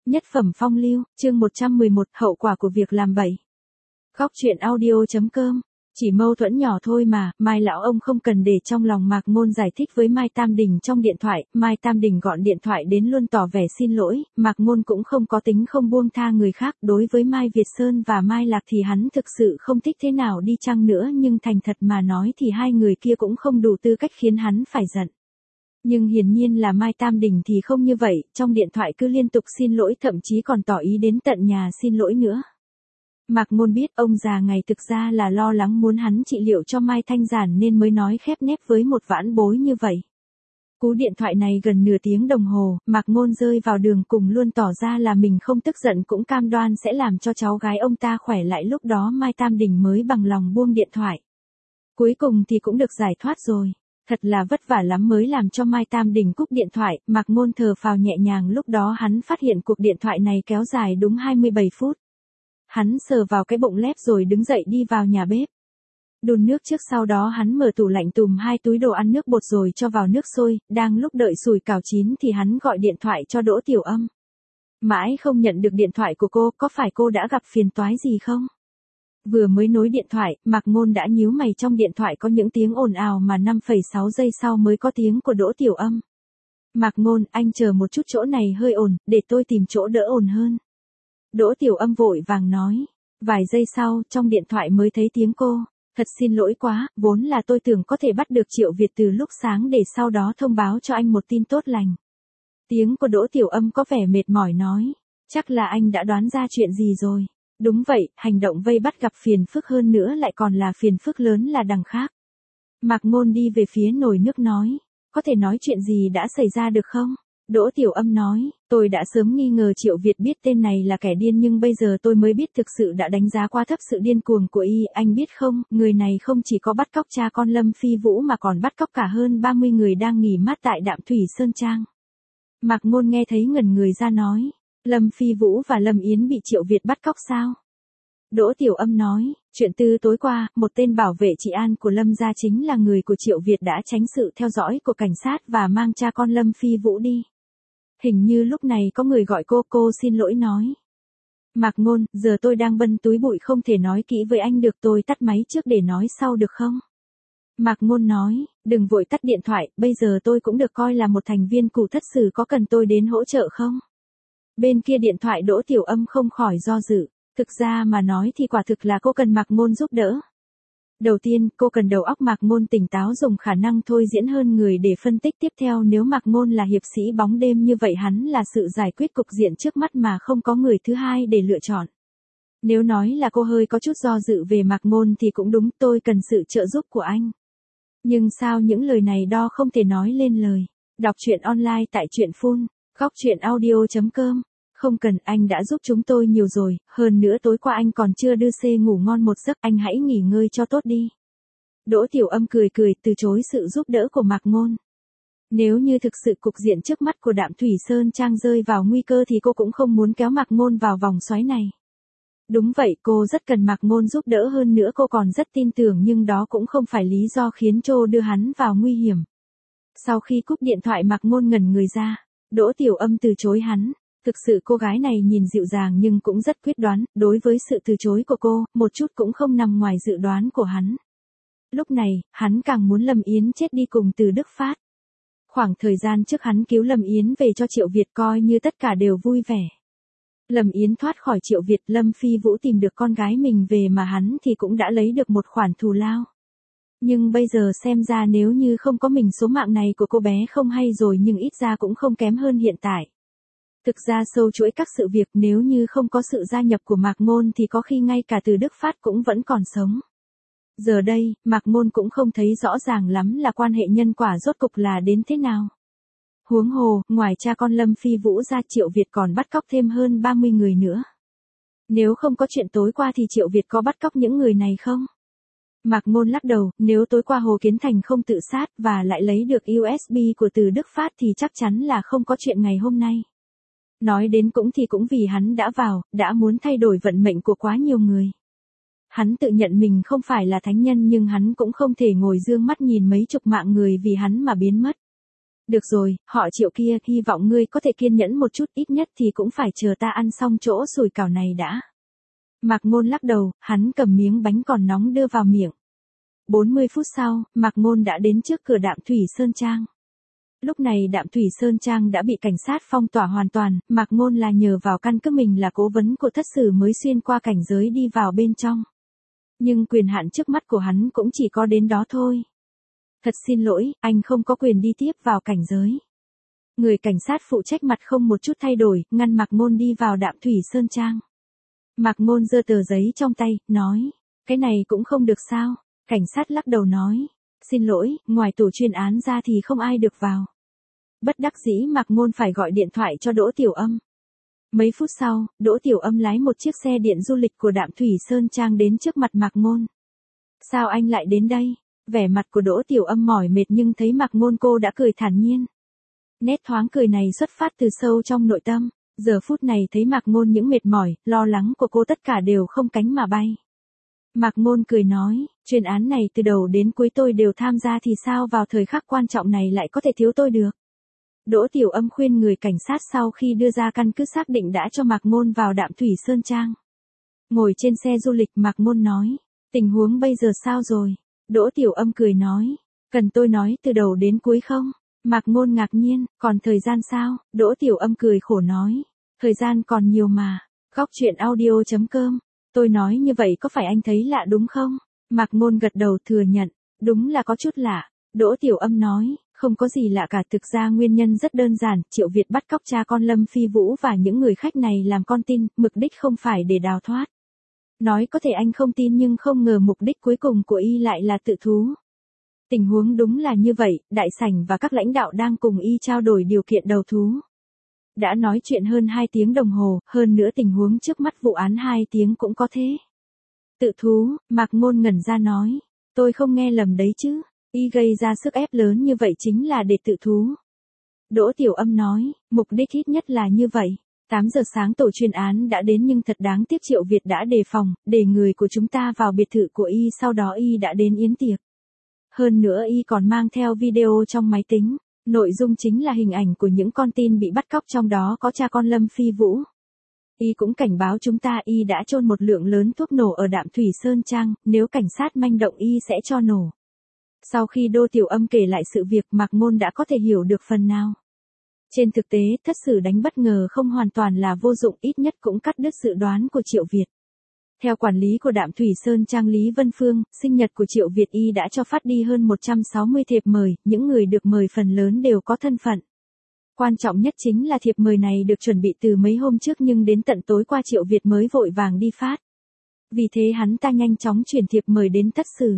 Nhất phẩm phong lưu, chương 111, hậu quả của việc làm bậy. Góc truyện audio.com. Chỉ mâu thuẫn nhỏ thôi mà, Mai lão ông không cần để trong lòng. Mạc Ngôn giải thích với Mai Tam Đình trong điện thoại. Mai Tam Đình gọi điện thoại đến luôn tỏ vẻ xin lỗi. Mạc Ngôn cũng không có tính không buông tha người khác. Đối với Mai Việt Sơn và Mai Lạc thì hắn thực sự không thích thế nào đi chăng nữa, nhưng thành thật mà nói thì hai người kia cũng không đủ tư cách khiến hắn phải giận. Nhưng hiển nhiên là Mai Tam Đình thì không như vậy, trong điện thoại cứ liên tục xin lỗi, thậm chí còn tỏ ý đến tận nhà xin lỗi nữa. Mạc Ngôn biết ông già ngày thực ra là lo lắng muốn hắn trị liệu cho Mai Thanh Giản nên mới nói khép nép với một vãn bối như vậy. Cú điện thoại này gần nửa tiếng đồng hồ, Mạc Ngôn rơi vào đường cùng luôn tỏ ra là mình không tức giận, cũng cam đoan sẽ làm cho cháu gái ông ta khỏe lại. Lúc đó Mai Tam Đình mới bằng lòng buông điện thoại. Cuối cùng thì cũng được giải thoát rồi. Thật là vất vả lắm mới làm cho Mai Tam Đình cúp điện thoại. Mạc Ngôn thở phào nhẹ nhàng. Lúc đó hắn phát hiện cuộc điện thoại này kéo dài đúng 27 phút. Hắn sờ vào cái bụng lép rồi đứng dậy đi vào nhà bếp. Đun nước trước, sau đó hắn mở tủ lạnh tùm 2 túi đồ ăn nước bột rồi cho vào nước sôi. Đang lúc đợi sủi cảo chín thì hắn gọi điện thoại cho Đỗ Tiểu Âm. Mãi không nhận được điện thoại của cô, có phải cô đã gặp phiền toái gì không? Vừa mới nối điện thoại, Mạc Ngôn đã nhíu mày. Trong điện thoại có những tiếng ồn ào mà 5,6 giây sau mới có tiếng của Đỗ Tiểu Âm. Mạc Ngôn, anh chờ một chút, chỗ này hơi ồn, để tôi tìm chỗ đỡ ồn hơn. Đỗ Tiểu Âm vội vàng nói. Vài giây sau, trong điện thoại mới thấy tiếng cô. Thật xin lỗi quá, vốn là tôi tưởng có thể bắt được Triệu Việt từ lúc sáng để sau đó thông báo cho anh một tin tốt lành. Tiếng của Đỗ Tiểu Âm có vẻ mệt mỏi nói. Chắc là anh đã đoán ra chuyện gì rồi. Đúng vậy, hành động vây bắt gặp phiền phức, hơn nữa lại còn là phiền phức lớn là đằng khác. Mạc Ngôn đi về phía nồi nước nói. Có thể nói chuyện gì đã xảy ra được không? Đỗ Tiểu Âm nói. Tôi đã sớm nghi ngờ Triệu Việt biết tên này là kẻ điên, nhưng bây giờ tôi mới biết thực sự đã đánh giá quá thấp sự điên cuồng của y. Anh biết không, người này không chỉ có bắt cóc cha con Lâm Phi Vũ mà còn bắt cóc cả hơn 30 người đang nghỉ mát tại Đạm Thủy Sơn Trang. Mạc Ngôn nghe thấy ngẩn người ra nói. Lâm Phi Vũ và Lâm Yến bị Triệu Việt bắt cóc sao? Đỗ Tiểu Âm nói, chuyện từ tối qua, một tên bảo vệ trị an của Lâm gia chính là người của Triệu Việt đã tránh sự theo dõi của cảnh sát và mang cha con Lâm Phi Vũ đi. Hình như lúc này có người gọi cô xin lỗi nói. Mạc Ngôn, giờ tôi đang bận túi bụi không thể nói kỹ với anh được, tôi tắt máy trước để nói sau được không? Mạc Ngôn nói, đừng vội tắt điện thoại, bây giờ tôi cũng được coi là một thành viên cụ thất sử, có cần tôi đến hỗ trợ không? Bên kia điện thoại Đỗ Tiểu Âm không khỏi do dự. Thực ra mà nói thì quả thực là cô cần Mạc Ngôn giúp đỡ. Đầu tiên, cô cần đầu óc Mạc Ngôn tỉnh táo, dùng khả năng thôi diễn hơn người để phân tích. Tiếp theo, nếu Mạc Ngôn là hiệp sĩ bóng đêm như vậy, hắn là sự giải quyết cục diện trước mắt mà không có người thứ hai để lựa chọn. Nếu nói là cô hơi có chút do dự về Mạc Ngôn thì cũng đúng, tôi cần sự trợ giúp của anh. Nhưng sao những lời này đo không thể nói lên lời. Đọc truyện online tại truyện phun, góc truyện audio.com. Không cần, anh đã giúp chúng tôi nhiều rồi, hơn nữa tối qua anh còn chưa đưa C ngủ ngon một giấc, anh hãy nghỉ ngơi cho tốt đi. Đỗ Tiểu Âm cười từ chối sự giúp đỡ của Mạc Ngôn. Nếu như thực sự cục diện trước mắt của Đạm Thủy Sơn Trang rơi vào nguy cơ thì cô cũng không muốn kéo Mạc Ngôn vào vòng xoáy này. Đúng vậy, cô rất cần Mạc Ngôn giúp đỡ, hơn nữa cô còn rất tin tưởng, nhưng đó cũng không phải lý do khiến Trô đưa hắn vào nguy hiểm. Sau khi cúp điện thoại, Mạc Ngôn ngẩn người ra. Đỗ Tiểu Âm từ chối hắn. Thực sự cô gái này nhìn dịu dàng nhưng cũng rất quyết đoán, đối với sự từ chối của cô, một chút cũng không nằm ngoài dự đoán của hắn. Lúc này, hắn càng muốn Lâm Yến chết đi cùng Từ Đức Phát. Khoảng thời gian trước hắn cứu Lâm Yến về cho Triệu Việt, coi như tất cả đều vui vẻ. Lâm Yến thoát khỏi Triệu Việt, Lâm Phi Vũ tìm được con gái mình về mà hắn thì cũng đã lấy được một khoản thù lao. Nhưng bây giờ xem ra nếu như không có mình, số mạng này của cô bé không hay rồi, nhưng ít ra cũng không kém hơn hiện tại. Thực ra sâu chuỗi các sự việc, nếu như không có sự gia nhập của Mạc Ngôn thì có khi ngay cả Từ Đức Phát cũng vẫn còn sống. Giờ đây, Mạc Ngôn cũng không thấy rõ ràng lắm là quan hệ nhân quả rốt cục là đến thế nào. Huống hồ, ngoài cha con Lâm Phi Vũ ra, Triệu Việt còn bắt cóc thêm hơn 30 người nữa. Nếu không có chuyện tối qua thì Triệu Việt có bắt cóc những người này không? Mạc Ngôn lắc đầu, nếu tối qua Hồ Kiến Thành không tự sát và lại lấy được USB của Từ Đức Phát thì chắc chắn là không có chuyện ngày hôm nay. Nói đến cũng vì hắn đã đã muốn thay đổi vận mệnh của quá nhiều người. Hắn tự nhận mình không phải là thánh nhân, nhưng hắn cũng không thể ngồi dương mắt nhìn mấy chục mạng người vì hắn mà biến mất. Được rồi, họ Triệu kia, hy vọng ngươi có thể kiên nhẫn một chút, ít nhất thì cũng phải chờ ta ăn xong chỗ sủi cảo này đã. Mạc Ngôn lắc đầu, hắn cầm miếng bánh còn nóng đưa vào miệng. 40 phút sau, Mạc Ngôn đã đến trước cửa Đạm Thủy Sơn Trang. Lúc này Đạm Thủy Sơn Trang đã bị cảnh sát phong tỏa hoàn toàn, Mạc Ngôn là nhờ vào căn cứ mình là cố vấn của thất sử mới xuyên qua cảnh giới đi vào bên trong. Nhưng quyền hạn trước mắt của hắn cũng chỉ có đến đó thôi. Thật xin lỗi, anh không có quyền đi tiếp vào cảnh giới. Người cảnh sát phụ trách mặt không một chút thay đổi, ngăn Mạc Ngôn đi vào Đạm Thủy Sơn Trang. Mạc Ngôn giơ tờ giấy trong tay, nói, cái này cũng không được sao? Cảnh sát lắc đầu nói, xin lỗi, ngoài tổ chuyên án ra thì không ai được vào. Bất đắc dĩ Mạc Ngôn phải gọi điện thoại cho Đỗ Tiểu Âm. Mấy phút sau, Đỗ Tiểu Âm lái một chiếc xe điện du lịch của Đạm Thủy Sơn Trang đến trước mặt Mạc Ngôn. Sao anh lại đến đây? Vẻ mặt của Đỗ Tiểu Âm mỏi mệt nhưng thấy Mạc Ngôn cô đã cười thản nhiên. Nét thoáng cười này xuất phát từ sâu trong nội tâm. Giờ phút này thấy Mạc Ngôn những mệt mỏi, lo lắng của cô tất cả đều không cánh mà bay. Mạc Ngôn cười nói, chuyên án này từ đầu đến cuối tôi đều tham gia thì sao vào thời khắc quan trọng này lại có thể thiếu tôi được. Đỗ Tiểu Âm khuyên người cảnh sát sau khi đưa ra căn cứ xác định đã cho Mạc Ngôn vào Đạm Thủy Sơn Trang. Ngồi trên xe du lịch Mạc Ngôn nói, tình huống bây giờ sao rồi? Đỗ Tiểu Âm cười nói, cần tôi nói từ đầu đến cuối không? Mạc Ngôn ngạc nhiên, còn thời gian sao? Đỗ Tiểu Âm cười khổ nói, thời gian còn nhiều mà. Góc truyện audio.com, tôi nói như vậy có phải anh thấy lạ đúng không? Mạc Ngôn gật đầu thừa nhận, đúng là có chút lạ. Đỗ Tiểu Âm nói, không có gì lạ cả, thực ra nguyên nhân rất đơn giản, Triệu Việt bắt cóc cha con Lâm Phi Vũ và những người khách này làm con tin, mục đích không phải để đào thoát. Nói có thể anh không tin nhưng không ngờ mục đích cuối cùng của y lại là tự thú. Tình huống đúng là như vậy, đại sảnh và các lãnh đạo đang cùng y trao đổi điều kiện đầu thú. Đã nói chuyện hơn 2 tiếng đồng hồ, hơn nữa tình huống trước mắt vụ án 2 tiếng cũng có thế. Tự thú, Mạc Ngôn ngẩn ra nói, tôi không nghe lầm đấy chứ, y gây ra sức ép lớn như vậy chính là để tự thú. Đỗ Tiểu Âm nói, mục đích ít nhất là như vậy. 8 giờ sáng tổ chuyên án đã đến nhưng thật đáng tiếc Triệu Việt đã đề phòng, để người của chúng ta vào biệt thự của y, sau đó y đã đến yến tiệc. Hơn nữa y còn mang theo video trong máy tính, nội dung chính là hình ảnh của những con tin bị bắt cóc, trong đó có cha con Lâm Phi Vũ. Y cũng cảnh báo chúng ta y đã chôn một lượng lớn thuốc nổ ở Đạm Thủy Sơn Trang, nếu cảnh sát manh động y sẽ cho nổ. Sau khi Đỗ Tiểu Âm kể lại sự việc, Mạc Ngôn đã có thể hiểu được phần nào. Trên thực tế, thất sử đánh bất ngờ không hoàn toàn là vô dụng, ít nhất cũng cắt đứt dự đoán của Triệu Việt. Theo quản lý của Đạm Thủy Sơn Trang Lý Vân Phương, sinh nhật của Triệu Việt y đã cho phát đi hơn 160 thiệp mời, những người được mời phần lớn đều có thân phận. Quan trọng nhất chính là thiệp mời này được chuẩn bị từ mấy hôm trước nhưng đến tận tối qua Triệu Việt mới vội vàng đi phát. Vì thế hắn ta nhanh chóng chuyển thiệp mời đến thất sử.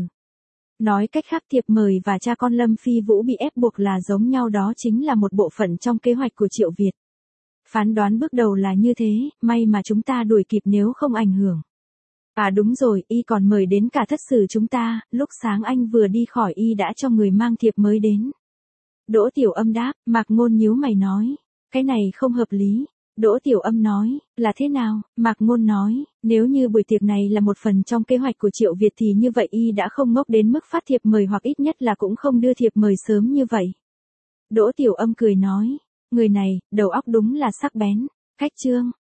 Nói cách khác, thiệp mời và cha con Lâm Phi Vũ bị ép buộc là giống nhau, đó chính là một bộ phận trong kế hoạch của Triệu Việt. Phán đoán bước đầu là như thế, may mà chúng ta đuổi kịp nếu không ảnh hưởng. À đúng rồi, y còn mời đến cả thất sử chúng ta, lúc sáng anh vừa đi khỏi y đã cho người mang thiệp mới đến. Đỗ Tiểu Âm đáp, Mạc Ngôn nhíu mày nói, cái này không hợp lý. Đỗ Tiểu Âm nói, là thế nào? Mạc Ngôn nói, nếu như buổi tiệc này là một phần trong kế hoạch của Triệu Việt thì như vậy y đã không ngốc đến mức phát thiệp mời, hoặc ít nhất là cũng không đưa thiệp mời sớm như vậy. Đỗ Tiểu Âm cười nói, người này, đầu óc đúng là sắc bén. Cách chương